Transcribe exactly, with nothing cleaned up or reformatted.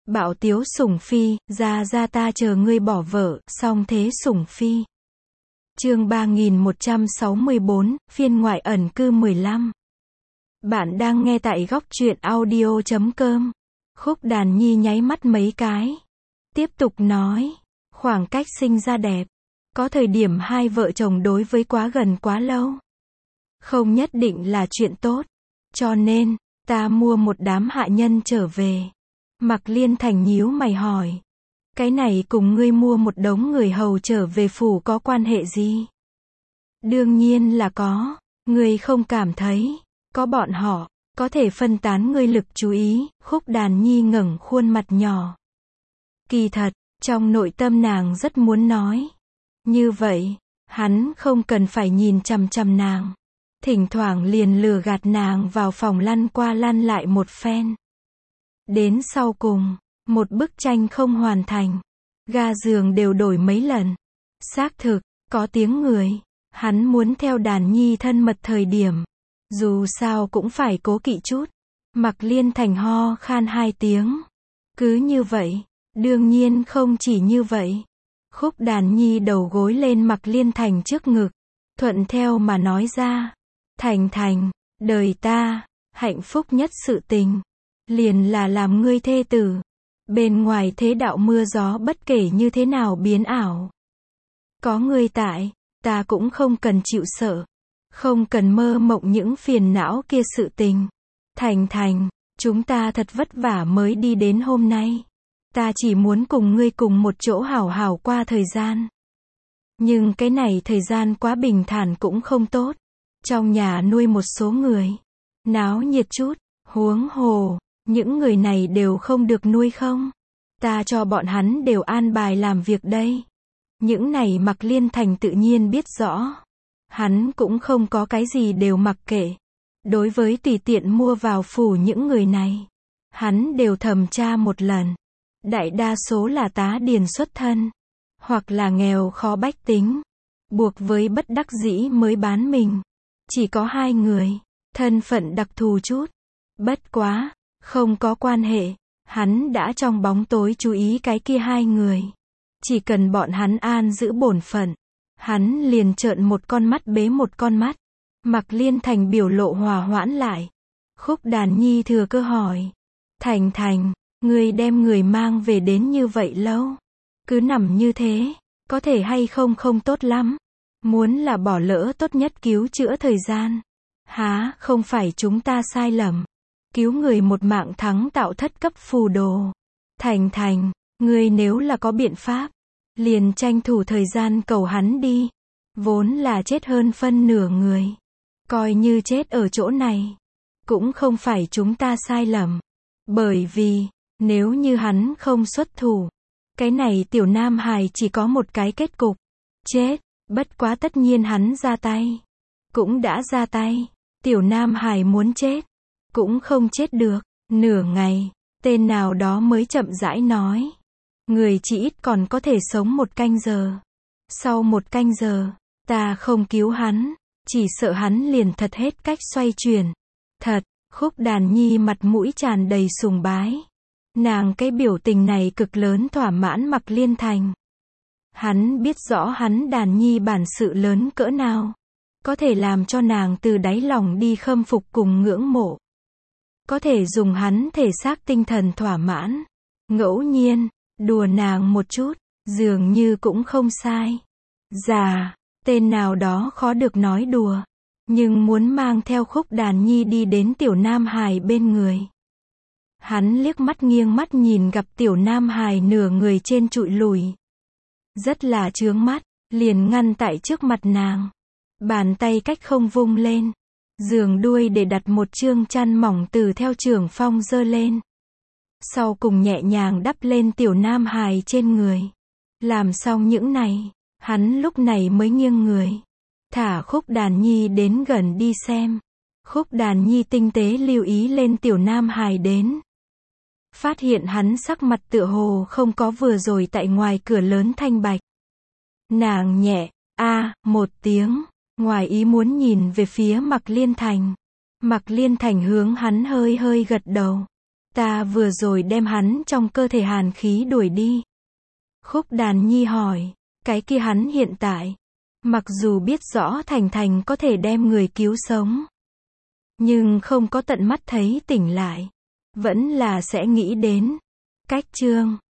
Bạo tiếu sủng phi, ra ra ta chờ ngươi bỏ vợ, song thế sủng phi. Chương ba nghìn một trăm sáu mươi bốn, phiên ngoại ẩn cư mười lăm. Bạn đang nghe tại góc truyện audio chấm com. Khúc Đàn Nhi nháy mắt mấy cái. Tiếp tục nói, khoảng cách sinh ra đẹp. Có thời điểm hai vợ chồng đối với quá gần quá lâu. Không nhất định là chuyện tốt. Cho nên, ta mua một đám hạ nhân trở về. Mạc Liên Thành nhíu mày hỏi. Cái này cùng ngươi mua một đống người hầu trở về phủ có quan hệ gì? Đương nhiên là có. Ngươi không cảm thấy, có bọn họ, có thể phân tán ngươi lực chú ý. Khúc Đàn Nhi ngẩng khuôn mặt nhỏ. Kỳ thật, trong nội tâm nàng rất muốn nói. Như vậy, hắn không cần phải nhìn chằm chằm nàng. Thỉnh thoảng liền lừa gạt nàng vào phòng lăn qua lăn lại một phen. Đến sau cùng, một bức tranh không hoàn thành. Ga giường đều đổi mấy lần. Xác thực, có tiếng người. Hắn muốn theo Đàn Nhi thân mật thời điểm. Dù sao cũng phải cố kỵ chút. Mạc Liên Thành ho khan hai tiếng. Cứ như vậy. Đương nhiên không chỉ như vậy. Khúc Đàn Nhi đầu gối lên Mạc Liên Thành trước ngực. Thuận theo mà nói ra. Thành Thành, đời ta, hạnh phúc nhất sự tình. Liền là làm ngươi thê tử. Bên ngoài thế đạo mưa gió bất kể như thế nào biến ảo. Có ngươi tại, ta cũng không cần chịu sợ. Không cần mơ mộng những phiền não kia sự tình. Thành Thành, chúng ta thật vất vả mới đi đến hôm nay. Ta chỉ muốn cùng ngươi cùng một chỗ hảo hảo qua thời gian. Nhưng cái này thời gian quá bình thản cũng không tốt. Trong nhà nuôi một số người. Náo nhiệt chút, huống hồ. Những người này đều không được nuôi không? Ta cho bọn hắn đều an bài làm việc đây. Những này Mạc Liên Thành tự nhiên biết rõ. Hắn cũng không có cái gì đều mặc kệ. Đối với tùy tiện mua vào phủ những người này. Hắn đều thẩm tra một lần. Đại đa số là tá điền xuất thân. Hoặc là nghèo khó bách tính. Buộc với bất đắc dĩ mới bán mình. Chỉ có hai người. Thân phận đặc thù chút. Bất quá. Không có quan hệ, hắn đã trong bóng tối chú ý cái kia hai người. Chỉ cần bọn hắn an giữ bổn phận, hắn liền trợn một con mắt bế một con mắt. Mạc Liên Thành biểu lộ hòa hoãn lại. Khúc Đàn Nhi thừa cơ hỏi. Thành Thành, ngươi đem người mang về đến như vậy lâu. Cứ nằm như thế, có thể hay không không tốt lắm. Muốn là bỏ lỡ tốt nhất cứu chữa thời gian. Há, không phải chúng ta sai lầm. Cứu người một mạng thắng tạo thất cấp phù đồ. Thành Thành, ngươi nếu là có biện pháp, liền tranh thủ thời gian cầu hắn đi. Vốn là chết hơn phân nửa người. Coi như chết ở chỗ này. Cũng không phải chúng ta sai lầm. Bởi vì, nếu như hắn không xuất thủ, cái này tiểu nam hài chỉ có một cái kết cục. Chết, bất quá tất nhiên hắn ra tay. Cũng đã ra tay. Tiểu nam hài muốn chết. Cũng không chết được. Nửa ngày, tên nào đó mới chậm rãi nói. Người chỉ ít còn có thể sống một canh giờ. Sau một canh giờ, ta không cứu hắn. Chỉ sợ hắn liền thật hết cách xoay chuyển. Thật, Khúc Đàn Nhi mặt mũi tràn đầy sùng bái. Nàng cái biểu tình này cực lớn thỏa mãn Mạc Liên Thành. Hắn biết rõ hắn Đàn Nhi bản sự lớn cỡ nào. Có thể làm cho nàng từ đáy lòng đi khâm phục cùng ngưỡng mộ. Có thể dùng hắn thể xác tinh thần thỏa mãn. Ngẫu nhiên, đùa nàng một chút, dường như cũng không sai. Già, tên nào đó khó được nói đùa. Nhưng muốn mang theo Khúc Đàn Nhi đi đến tiểu nam hài bên người. Hắn liếc mắt nghiêng mắt nhìn gặp tiểu nam hài nửa người trên trụi lùi. Rất là chướng mắt, liền ngăn tại trước mặt nàng. Bàn tay cách không vung lên. Giường đuôi để đặt một chương chăn mỏng từ theo trưởng phong dơ lên. Sau cùng nhẹ nhàng đắp lên tiểu nam hài trên người. Làm xong những này, hắn lúc này mới nghiêng người. Thả Khúc Đàn Nhi đến gần đi xem. Khúc Đàn Nhi tinh tế lưu ý lên tiểu nam hài đến. Phát hiện hắn sắc mặt tựa hồ không có vừa rồi tại ngoài cửa lớn thanh bạch. Nàng nhẹ, a một tiếng. Ngoài ý muốn nhìn về phía Mạc Liên Thành. Mạc Liên Thành hướng hắn hơi hơi gật đầu. Ta vừa rồi đem hắn trong cơ thể hàn khí đuổi đi. Khúc Đàn Nhi hỏi, cái kia hắn hiện tại, mặc dù biết rõ Thành Thành có thể đem người cứu sống, nhưng không có tận mắt thấy tỉnh lại, vẫn là sẽ nghĩ đến cách Trương